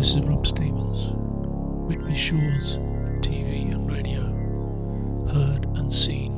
This is Rob Stevens, Whitby Shores TV and Radio, heard and seen